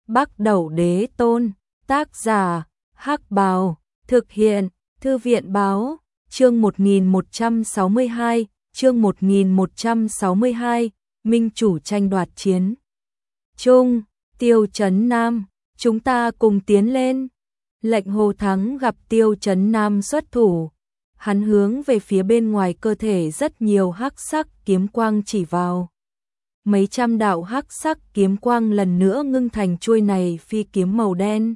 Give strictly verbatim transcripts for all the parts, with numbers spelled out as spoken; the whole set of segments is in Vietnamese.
Bắc Đẩu Đế Tôn, tác giả, Hắc Bào, thực hiện, Thư viện Báo, chương một nghìn một trăm sáu mươi hai, chương một nghìn một trăm sáu mươi hai, Minh chủ tranh đoạt chiến. Trung, Tiêu Chấn Nam, chúng ta cùng tiến lên. Lệnh Hồ Thắng gặp Tiêu Chấn Nam xuất thủ, hắn hướng về phía bên ngoài cơ thể rất nhiều hắc sắc kiếm quang chỉ vào. Mấy trăm đạo hắc sắc kiếm quang lần nữa ngưng thành chuôi này phi kiếm màu đen,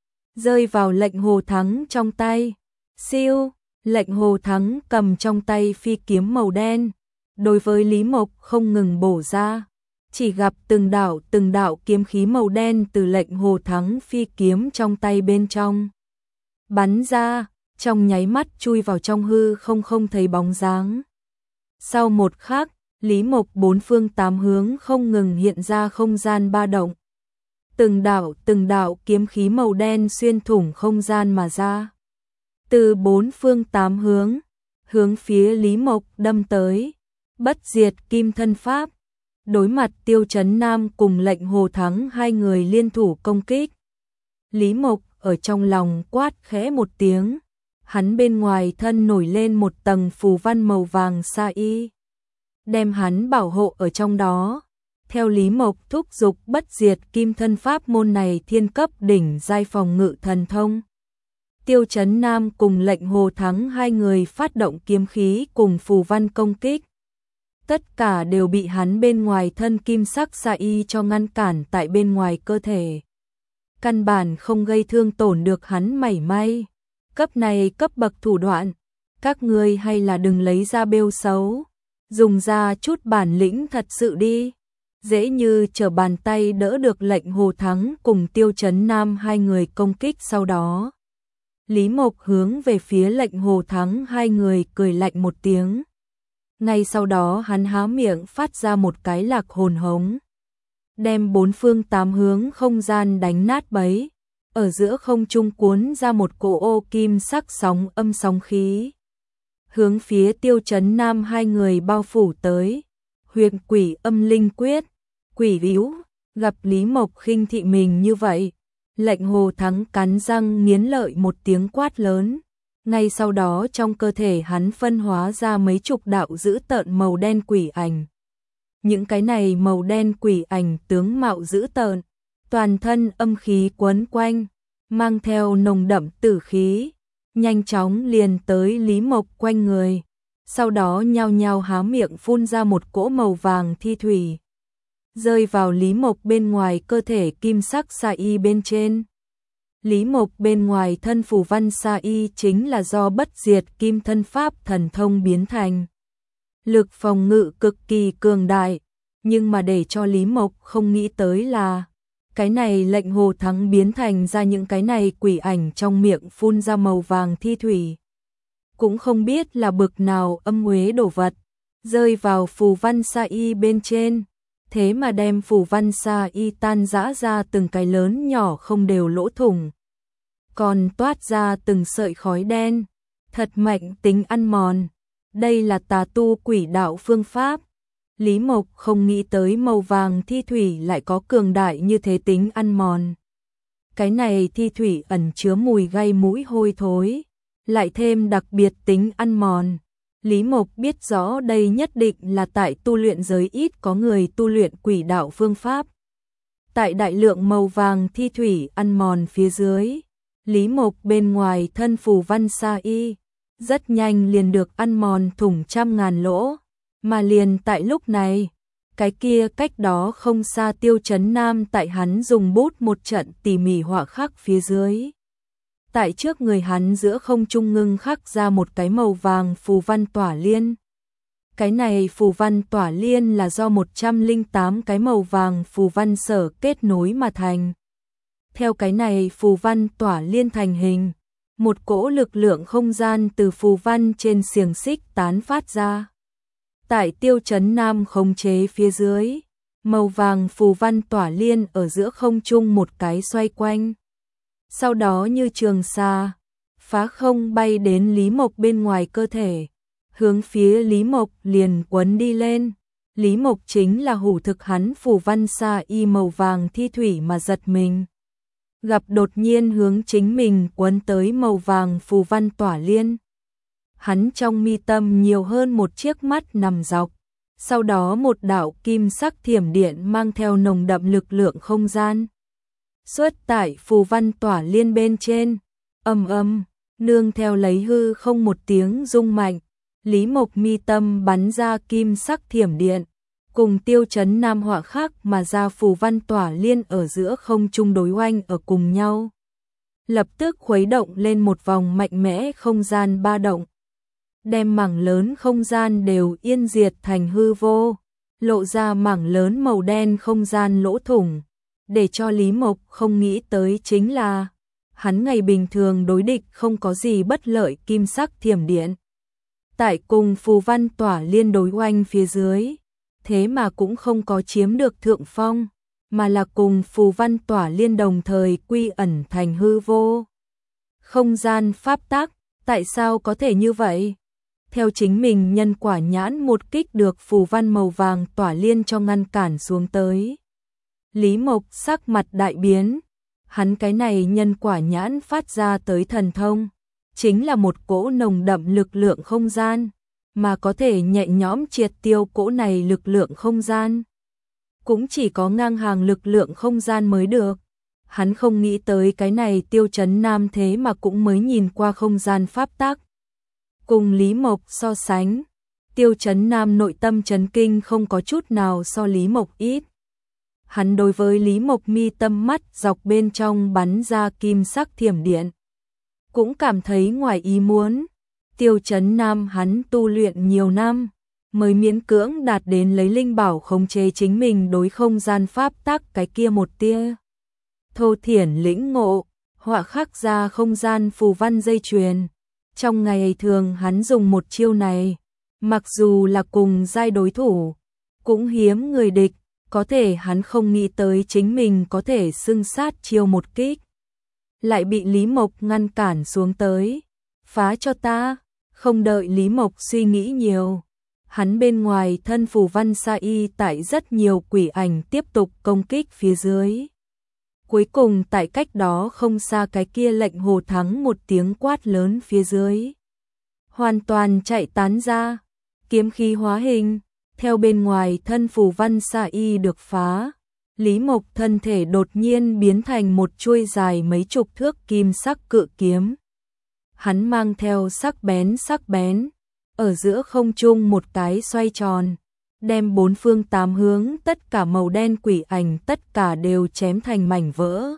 rơi vào Lệnh Hồ Thắng trong tay. Siêu, Lệnh Hồ Thắng cầm trong tay phi kiếm màu đen, đối với Lý Mộc không ngừng bổ ra, chỉ gặp từng đạo từng đạo kiếm khí màu đen từ Lệnh Hồ Thắng phi kiếm trong tay bên trong bắn ra, trong nháy mắt chui vào trong hư không không thấy bóng dáng. Sau một khắc, Lý Mộc bốn phương tám hướng không ngừng hiện ra không gian ba động. Từng đạo từng đạo kiếm khí màu đen xuyên thủng không gian mà ra. Từ bốn phương tám hướng, hướng phía Lý Mộc đâm tới. Bất diệt kim thân pháp. Đối mặt Tiêu Chấn Nam cùng Lệnh Hồ Thắng hai người liên thủ công kích. Lý Mộc ở trong lòng quát khẽ một tiếng. Hắn bên ngoài thân nổi lên một tầng phù văn màu vàng sa y, đem hắn bảo hộ ở trong đó. Theo Lý Mộc thúc giục bất diệt kim thân pháp môn này thiên cấp đỉnh giai phòng ngự thần thông. Tiêu Chấn Nam cùng Lệnh Hồ Thắng hai người phát động kiếm khí cùng phù văn công kích. Tất cả đều bị hắn bên ngoài thân kim sắc sa y cho ngăn cản tại bên ngoài cơ thể. Căn bản không gây thương tổn được hắn mảy may. Cấp này cấp bậc thủ đoạn, các ngươi hay là đừng lấy ra bêu xấu, dùng ra chút bản lĩnh thật sự đi. Dễ như trở bàn tay đỡ được Lệnh Hồ Thắng cùng Tiêu Chấn Nam hai người công kích sau đó. Lý Mộc hướng về phía Lệnh Hồ Thắng hai người cười lạnh một tiếng. Ngay sau đó hắn há miệng phát ra một cái lạc hồn hống, đem bốn phương tám hướng không gian đánh nát bấy. Ở giữa không trung cuốn ra một cỗ ô kim sắc sóng âm sóng khí, hướng phía Tiêu Chấn Nam hai người bao phủ tới. Huyền Quỷ Âm Linh Quyết, quỷ víu. Gặp Lý Mộc khinh thị mình như vậy, Lệnh Hồ Thắng cắn răng nghiến lợi một tiếng quát lớn. Ngay sau đó trong cơ thể hắn phân hóa ra mấy chục đạo dữ tợn màu đen quỷ ảnh. Những cái này màu đen quỷ ảnh tướng mạo dữ tợn, toàn thân âm khí quấn quanh, mang theo nồng đậm tử khí, nhanh chóng liền tới Lý Mộc quanh người. Sau đó nhao nhao há miệng phun ra một cỗ màu vàng thi thủy, rơi vào Lý Mộc bên ngoài cơ thể kim sắc sa y bên trên. Lý Mộc bên ngoài thân phù văn sa y chính là do bất diệt kim thân pháp thần thông biến thành. Lực phòng ngự cực kỳ cường đại, nhưng mà để cho Lý Mộc không nghĩ tới là cái này Lệnh Hồ Thắng biến thành ra những cái này quỷ ảnh trong miệng phun ra màu vàng thi thủy. Cũng không biết là bực nào âm uế đồ vật, rơi vào phù văn sa y bên trên. Thế mà đem phù văn sa y tan rã ra từng cái lớn nhỏ không đều lỗ thủng. Còn toát ra từng sợi khói đen, thật mạnh tính ăn mòn. Đây là tà tu quỷ đạo phương pháp. Lý Mộc không nghĩ tới màu vàng thi thủy lại có cường đại như thế tính ăn mòn. Cái này thi thủy ẩn chứa mùi gây mũi hôi thối, lại thêm đặc biệt tính ăn mòn. Lý Mộc biết rõ đây nhất định là tại tu luyện giới ít có người tu luyện quỷ đạo phương pháp. Tại đại lượng màu vàng thi thủy ăn mòn phía dưới, Lý Mộc bên ngoài thân phù văn sa y rất nhanh liền được ăn mòn thủng trăm ngàn lỗ. Mà liền tại lúc này, cái kia cách đó không xa Tiêu Chấn Nam tại hắn dùng bút một trận tỉ mỉ họa khắc phía dưới. Tại trước người hắn giữa không trung ngưng khắc ra một cái màu vàng phù văn tỏa liên. Cái này phù văn tỏa liên là do một trăm lẻ tám cái màu vàng phù văn sở kết nối mà thành. Theo cái này phù văn tỏa liên thành hình, một cỗ lực lượng không gian từ phù văn trên xiềng xích tán phát ra. Tại Tiêu Chấn Nam khống chế phía dưới, màu vàng phù văn tỏa liên ở giữa không trung một cái xoay quanh. Sau đó như trường xa, phá không bay đến Lý Mộc bên ngoài cơ thể, hướng phía Lý Mộc liền quấn đi lên. Lý Mộc chính là hủ thực hắn phù văn sa y màu vàng thi thủy mà giật mình. Gặp đột nhiên hướng chính mình quấn tới màu vàng phù văn tỏa liên. Hắn trong mi tâm nhiều hơn một chiếc mắt nằm dọc, sau đó một đạo kim sắc thiểm điện mang theo nồng đậm lực lượng không gian. Xuất tại phù văn tỏa liên bên trên, ầm ầm, nương theo lấy hư không một tiếng rung mạnh, Lý Mộc mi tâm bắn ra kim sắc thiểm điện, cùng Tiêu Chấn Nam họa khác mà ra phù văn tỏa liên ở giữa không trung đối oanh ở cùng nhau. Lập tức khuấy động lên một vòng mạnh mẽ không gian ba động, đem mảng lớn không gian đều yên diệt thành hư vô, lộ ra mảng lớn màu đen không gian lỗ thủng. Để cho Lý Mộc không nghĩ tới chính là, hắn ngày bình thường đối địch không có gì bất lợi kim sắc thiểm điện. Tại cùng phù văn tỏa liên đối oanh phía dưới, thế mà cũng không có chiếm được thượng phong, mà là cùng phù văn tỏa liên đồng thời quy ẩn thành hư vô. Không gian pháp tắc, tại sao có thể như vậy? Theo chính mình nhân quả nhãn một kích được phù văn màu vàng tỏa liên cho ngăn cản xuống tới. Lý Mộc sắc mặt đại biến, hắn cái này nhân quả nhãn phát ra tới thần thông, chính là một cỗ nồng đậm lực lượng không gian, mà có thể nhẹ nhõm triệt tiêu cỗ này lực lượng không gian. Cũng chỉ có ngang hàng lực lượng không gian mới được. Hắn không nghĩ tới cái này Tiêu Chấn Nam thế mà cũng mới nhìn qua không gian pháp tắc. Cùng Lý Mộc so sánh, Tiêu Chấn Nam nội tâm chấn kinh không có chút nào so Lý Mộc ít. Hắn đối với Lý Mộc mi tâm mắt dọc bên trong bắn ra kim sắc thiểm điện, cũng cảm thấy ngoài ý muốn. Tiêu Chấn Nam hắn tu luyện nhiều năm, mới miễn cưỡng đạt đến lấy linh bảo khống chế chính mình đối không gian pháp tắc cái kia một tia. Thô thiển lĩnh ngộ, họa khắc ra không gian phù văn dây chuyền. Trong ngày thường hắn dùng một chiêu này, mặc dù là cùng giai đối thủ, cũng hiếm người địch, có thể hắn không nghĩ tới chính mình có thể xưng sát chiêu một kích. Lại bị Lý Mộc ngăn cản xuống tới. Phá cho ta, không đợi Lý Mộc suy nghĩ nhiều. Hắn bên ngoài thân phù văn sa y tại rất nhiều quỷ ảnh tiếp tục công kích phía dưới. Cuối cùng tại cách đó không xa cái kia lệnh Hồ Thắng một tiếng quát lớn phía dưới. Hoàn toàn chạy tán ra, kiếm khí hóa hình, theo bên ngoài thân phù văn sa y được phá. Lý Mộc thân thể đột nhiên biến thành một chuôi dài mấy chục thước kim sắc cự kiếm. Hắn mang theo sắc bén sắc bén, ở giữa không trung một cái xoay tròn, đem bốn phương tám hướng tất cả màu đen quỷ ảnh tất cả đều chém thành mảnh vỡ.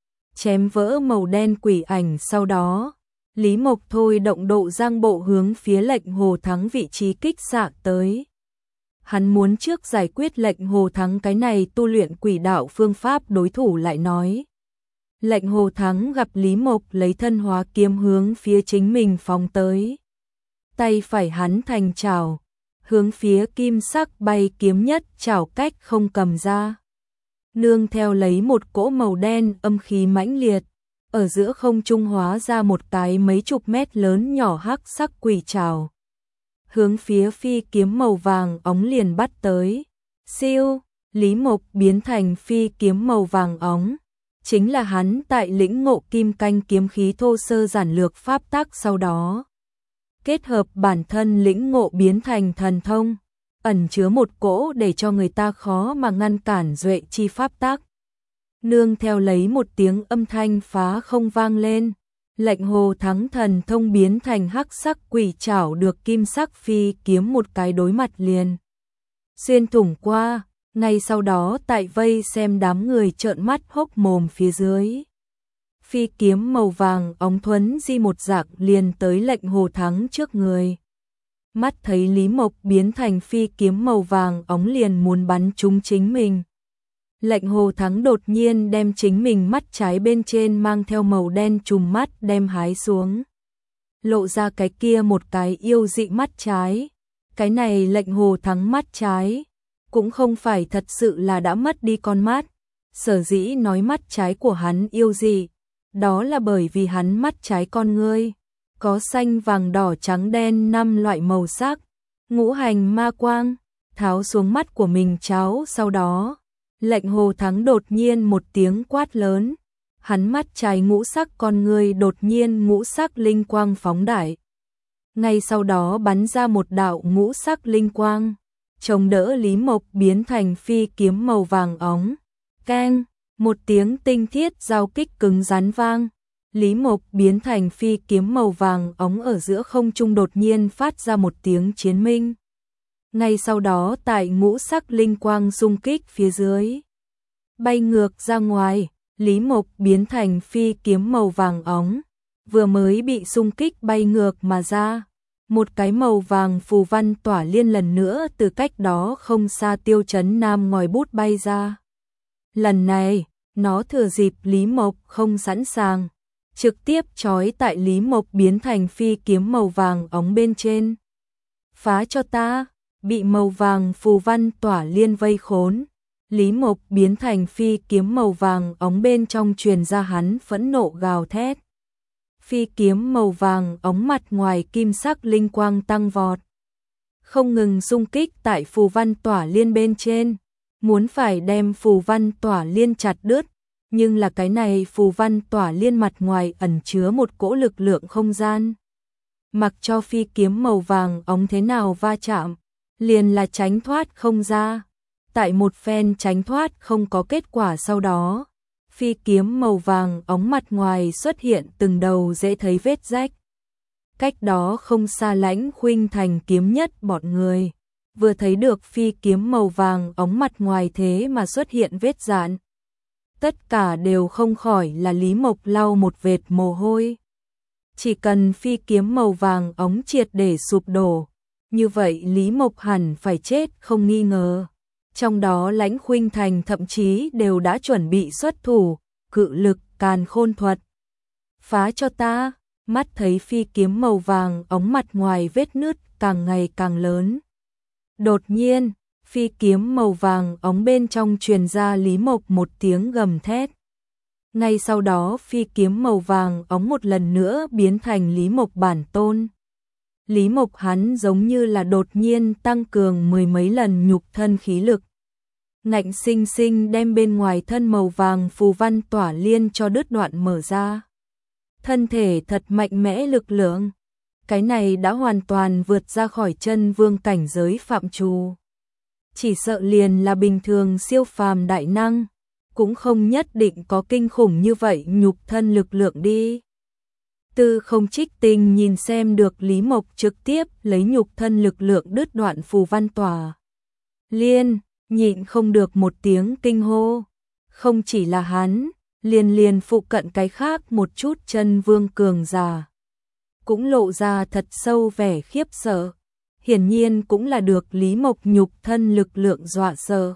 Chém vỡ màu đen quỷ ảnh sau đó, Lý Mộc thôi động độ giang bộ hướng phía lệnh Hồ Thắng vị trí kích xạ tới. Hắn muốn trước giải quyết lệnh Hồ Thắng cái này tu luyện quỷ đạo phương pháp đối thủ lại nói. Lệnh Hồ Thắng gặp Lý Mộc lấy thân hóa kiếm hướng phía chính mình phóng tới. Tay phải hắn thành chảo, hướng phía kim sắc bay kiếm nhất chảo cách không cầm ra. Nương theo lấy một cỗ màu đen âm khí mãnh liệt, ở giữa không trung hóa ra một cái mấy chục mét lớn nhỏ hắc sắc quỷ trảo. Hướng phía phi kiếm màu vàng óng liền bắt tới. Siêu, Lý Mộc biến thành phi kiếm màu vàng óng. Chính là hắn tại lĩnh ngộ kim canh kiếm khí thô sơ giản lược pháp tắc sau đó. Kết hợp bản thân lĩnh ngộ biến thành thần thông, ẩn chứa một cỗ để cho người ta khó mà ngăn cản duệ chi pháp tắc. Nương theo lấy một tiếng âm thanh phá không vang lên, lệnh Hồ Thắng thần thông biến thành hắc sắc quỷ trảo được kim sắc phi kiếm một cái đối mặt liền. Xuyên thủng qua, ngay sau đó tại vây xem đám người trợn mắt hốc mồm phía dưới. Phi kiếm màu vàng óng thuấn di một dạc liền tới lệnh Hồ Thắng trước người. Mắt thấy Lý Mộc biến thành phi kiếm màu vàng óng liền muốn bắn trúng chính mình. Lệnh Hồ Thắng đột nhiên đem chính mình mắt trái bên trên mang theo màu đen trùm mắt đem hái xuống. Lộ ra cái kia một cái yêu dị mắt trái. Cái này lệnh Hồ Thắng mắt trái, cũng không phải thật sự là đã mất đi con mắt. Sở dĩ nói mắt trái của hắn yêu dị, đó là bởi vì hắn mắt trái con ngươi, có xanh vàng đỏ trắng đen năm loại màu sắc, ngũ hành ma quang, tháo xuống mắt của mình cháo, sau đó, lệnh Hồ Thắng đột nhiên một tiếng quát lớn, hắn mắt trái ngũ sắc con người đột nhiên ngũ sắc linh quang phóng đại. Ngay sau đó bắn ra một đạo ngũ sắc linh quang, chống đỡ Lý Mộc biến thành phi kiếm màu vàng óng. Keng, một tiếng tinh thiết giao kích cứng rắn vang. Lý Mộc biến thành phi kiếm màu vàng óng ở giữa không trung đột nhiên phát ra một tiếng chiến minh. Ngay sau đó tại ngũ sắc linh quang xung kích phía dưới, bay ngược ra ngoài, Lý Mộc biến thành phi kiếm màu vàng óng, vừa mới bị xung kích bay ngược mà ra. Một cái màu vàng phù văn tỏa liên lần nữa từ cách đó không xa Tiêu Chấn Nam ngòi bút bay ra. Lần này, nó thừa dịp Lý Mộc không sẵn sàng, trực tiếp trói tại Lý Mộc biến thành phi kiếm màu vàng óng bên trên. Phá cho ta, bị màu vàng phù văn tỏa liên vây khốn. Lý Mộc biến thành phi kiếm màu vàng óng bên trong truyền ra hắn phẫn nộ gào thét. Phi kiếm màu vàng óng mặt ngoài kim sắc linh quang tăng vọt, không ngừng xung kích tại phù văn tỏa liên bên trên, muốn phải đem phù văn tỏa liên chặt đứt, nhưng là cái này phù văn tỏa liên mặt ngoài ẩn chứa một cỗ lực lượng không gian. Mặc cho phi kiếm màu vàng óng thế nào va chạm, liền là tránh thoát không ra. Tại một phen tránh thoát không có kết quả sau đó, phi kiếm màu vàng óng mặt ngoài xuất hiện từng đầu dễ thấy vết rách. Cách đó không xa Lãnh Khuynh Thành kiếm nhất bọn người, vừa thấy được phi kiếm màu vàng óng mặt ngoài thế mà xuất hiện vết rạn. Tất cả đều không khỏi là Lý Mộc lau một vệt mồ hôi. Chỉ cần phi kiếm màu vàng óng triệt để sụp đổ, như vậy Lý Mộc hẳn phải chết không nghi ngờ. Trong đó Lãnh Khuynh Thành thậm chí đều đã chuẩn bị xuất thủ, cự lực, càn khôn thuật. Phá cho ta, mắt thấy phi kiếm màu vàng óng mặt ngoài vết nứt càng ngày càng lớn. Đột nhiên, phi kiếm màu vàng óng bên trong truyền ra Lý Mộc một tiếng gầm thét. Ngay sau đó phi kiếm màu vàng óng một lần nữa biến thành Lý Mộc bản tôn. Lý Mộc hắn giống như là đột nhiên tăng cường mười mấy lần nhục thân khí lực. Ngạnh sinh sinh đem bên ngoài thân màu vàng phù văn tỏa liên cho đứt đoạn mở ra. Thân thể thật mạnh mẽ lực lượng. Cái này đã hoàn toàn vượt ra khỏi chân vương cảnh giới phạm trù. Chỉ sợ liền là bình thường siêu phàm đại năng, cũng không nhất định có kinh khủng như vậy nhục thân lực lượng đi. Tư Không Trích Tinh nhìn xem được Lý Mộc trực tiếp lấy nhục thân lực lượng đứt đoạn phù văn tỏa liên, nhịn không được một tiếng kinh hô. Không chỉ là hắn, liền liền phụ cận cái khác một chút chân vương cường giả cũng lộ ra thật sâu vẻ khiếp sợ. Hiển nhiên cũng là được Lý Mộc nhục thân lực lượng dọa sợ.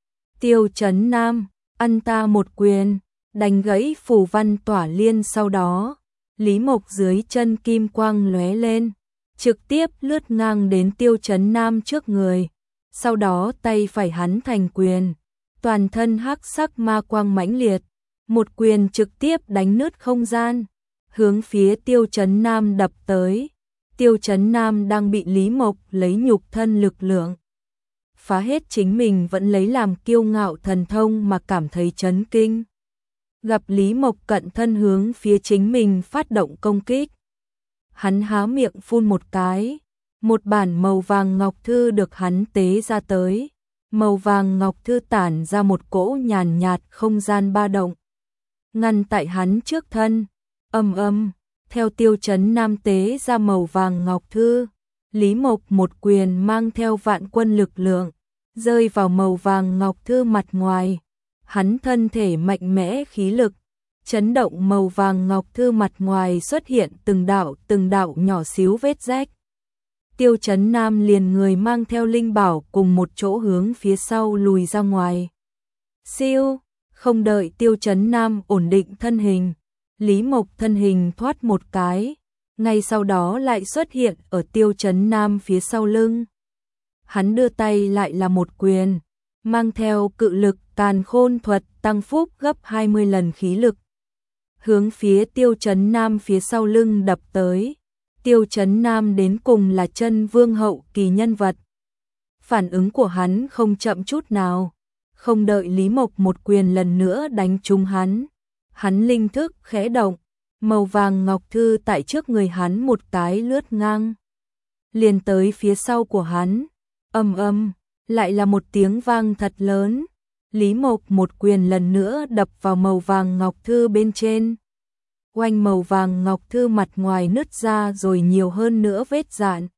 Tiêu Chấn Nam, ăn ta một quyền, đánh gãy phù văn tỏa liên, sau đó Lý Mộc dưới chân kim quang lóe lên, trực tiếp lướt ngang đến Tiêu Chấn Nam trước người. Sau đó tay phải hắn thành quyền, toàn thân hắc sắc ma quang mãnh liệt, một quyền trực tiếp đánh nứt không gian, hướng phía Tiêu Chấn Nam đập tới. Tiêu Chấn Nam đang bị Lý Mộc lấy nhục thân lực lượng phá hết chính mình vẫn lấy làm kiêu ngạo thần thông mà cảm thấy chấn kinh. Gặp Lý Mộc cận thân hướng phía chính mình phát động công kích, hắn há miệng phun một cái, một bản màu vàng ngọc thư được hắn tế ra tới. Màu vàng ngọc thư tản ra một cỗ nhàn nhạt không gian ba động, ngăn tại hắn trước thân. Ầm ầm, theo Tiêu Chấn Nam tế ra màu vàng ngọc thư, Lý Mộc một quyền mang theo vạn quân lực lượng, rơi vào màu vàng ngọc thư mặt ngoài. Hắn thân thể mạnh mẽ khí lực, chấn động màu vàng ngọc thư mặt ngoài xuất hiện từng đạo từng đạo nhỏ xíu vết rách. Tiêu Chấn Nam liền người mang theo linh bảo cùng một chỗ hướng phía sau lùi ra ngoài. Siêu, không đợi Tiêu Chấn Nam ổn định thân hình, Lý Mộc thân hình thoát một cái, ngay sau đó lại xuất hiện ở Tiêu Chấn Nam phía sau lưng. Hắn đưa tay lại là một quyền, mang theo cự lực càn khôn thuật tăng phúc gấp hai mươi lần khí lực, hướng phía Tiêu Chấn Nam phía sau lưng đập tới. Tiêu Chấn Nam đến cùng là chân vương hậu kỳ nhân vật, phản ứng của hắn không chậm chút nào, không đợi Lý Mộc một quyền lần nữa đánh trúng hắn. Hắn linh thức khẽ động, màu vàng ngọc thư tại trước người hắn một cái lướt ngang, liền tới phía sau của hắn. Ầm ầm, lại là một tiếng vang thật lớn. Lý Mộc một quyền lần nữa đập vào màu vàng ngọc thư bên trên. Oanh, màu vàng ngọc thư mặt ngoài nứt ra rồi nhiều hơn nữa vết dạn.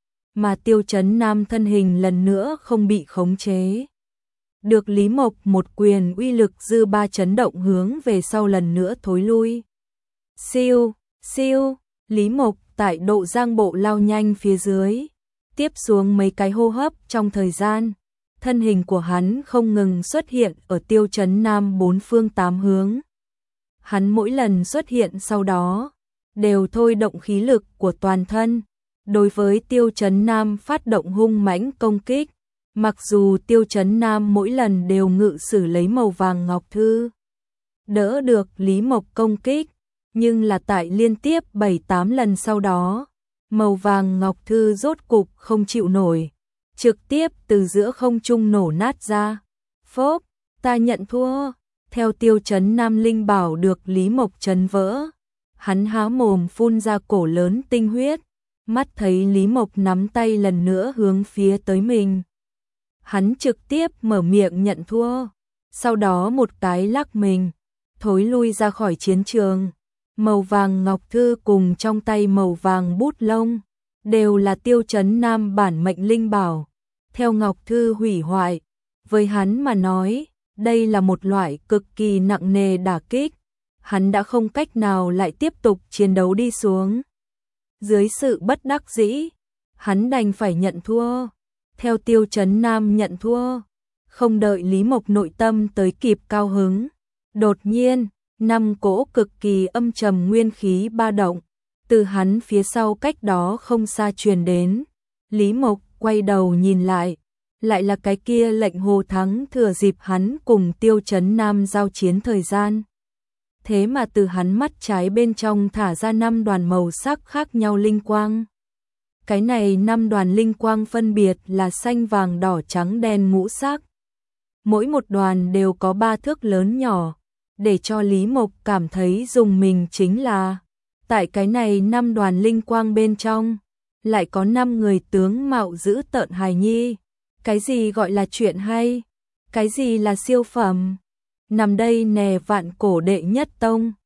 Mà Tiêu Chấn Nam thân hình lần nữa không bị khống chế. Được Lý Mộc một quyền uy lực dư ba chấn động hướng về sau lần nữa thối lui. Siêu, siêu, Lý Mộc tại độ giang bộ lao nhanh phía dưới. Tiếp xuống mấy cái hô hấp trong thời gian, thân hình của hắn không ngừng xuất hiện ở Tiêu Chấn Nam bốn phương tám hướng. Hắn mỗi lần xuất hiện sau đó, đều thôi động khí lực của toàn thân, đối với Tiêu Chấn Nam phát động hung mãnh công kích. Mặc dù Tiêu Chấn Nam mỗi lần đều ngự sử lấy màu vàng ngọc thư, đỡ được Lý Mộc công kích, nhưng là tại liên tiếp bảy tám lần sau đó, màu vàng ngọc thư rốt cục không chịu nổi, trực tiếp từ giữa không trung nổ nát ra. Phốp, ta nhận thua. Theo Tiêu Chấn Nam linh bảo được Lý Mộc chấn vỡ, hắn há mồm phun ra cổ lớn tinh huyết, mắt thấy Lý Mộc nắm tay lần nữa hướng phía tới mình. Hắn trực tiếp mở miệng nhận thua, sau đó một cái lắc mình, thối lui ra khỏi chiến trường. Màu vàng ngọc thư cùng trong tay màu vàng bút lông, đều là Tiêu Chấn Nam bản mệnh linh bảo. Theo ngọc thư hủy hoại, với hắn mà nói, đây là một loại cực kỳ nặng nề đả kích. Hắn đã không cách nào lại tiếp tục chiến đấu đi xuống. Dưới sự bất đắc dĩ, hắn đành phải nhận thua. Theo Tiêu Chấn Nam nhận thua, không đợi Lý Mộc nội tâm tới kịp cao hứng, đột nhiên, năm cỗ cực kỳ âm trầm nguyên khí ba động, từ hắn phía sau cách đó không xa truyền đến. Lý Mộc quay đầu nhìn lại, lại là cái kia lệnh Hồ Thắng thừa dịp hắn cùng Tiêu Chấn Nam giao chiến thời gian. Thế mà từ hắn mắt trái bên trong thả ra năm đoàn màu sắc khác nhau linh quang. Cái này năm đoàn linh quang phân biệt là xanh, vàng, đỏ, trắng, đen ngũ sắc. Mỗi một đoàn đều có ba thước lớn nhỏ, để cho Lý Mộc cảm thấy dùng mình chính là, tại cái này năm đoàn linh quang bên trong, lại có năm người tướng mạo dữ tợn hài nhi. Cái gì gọi là chuyện hay? Cái gì là siêu phẩm? Nằm đây nè vạn cổ đệ nhất tông.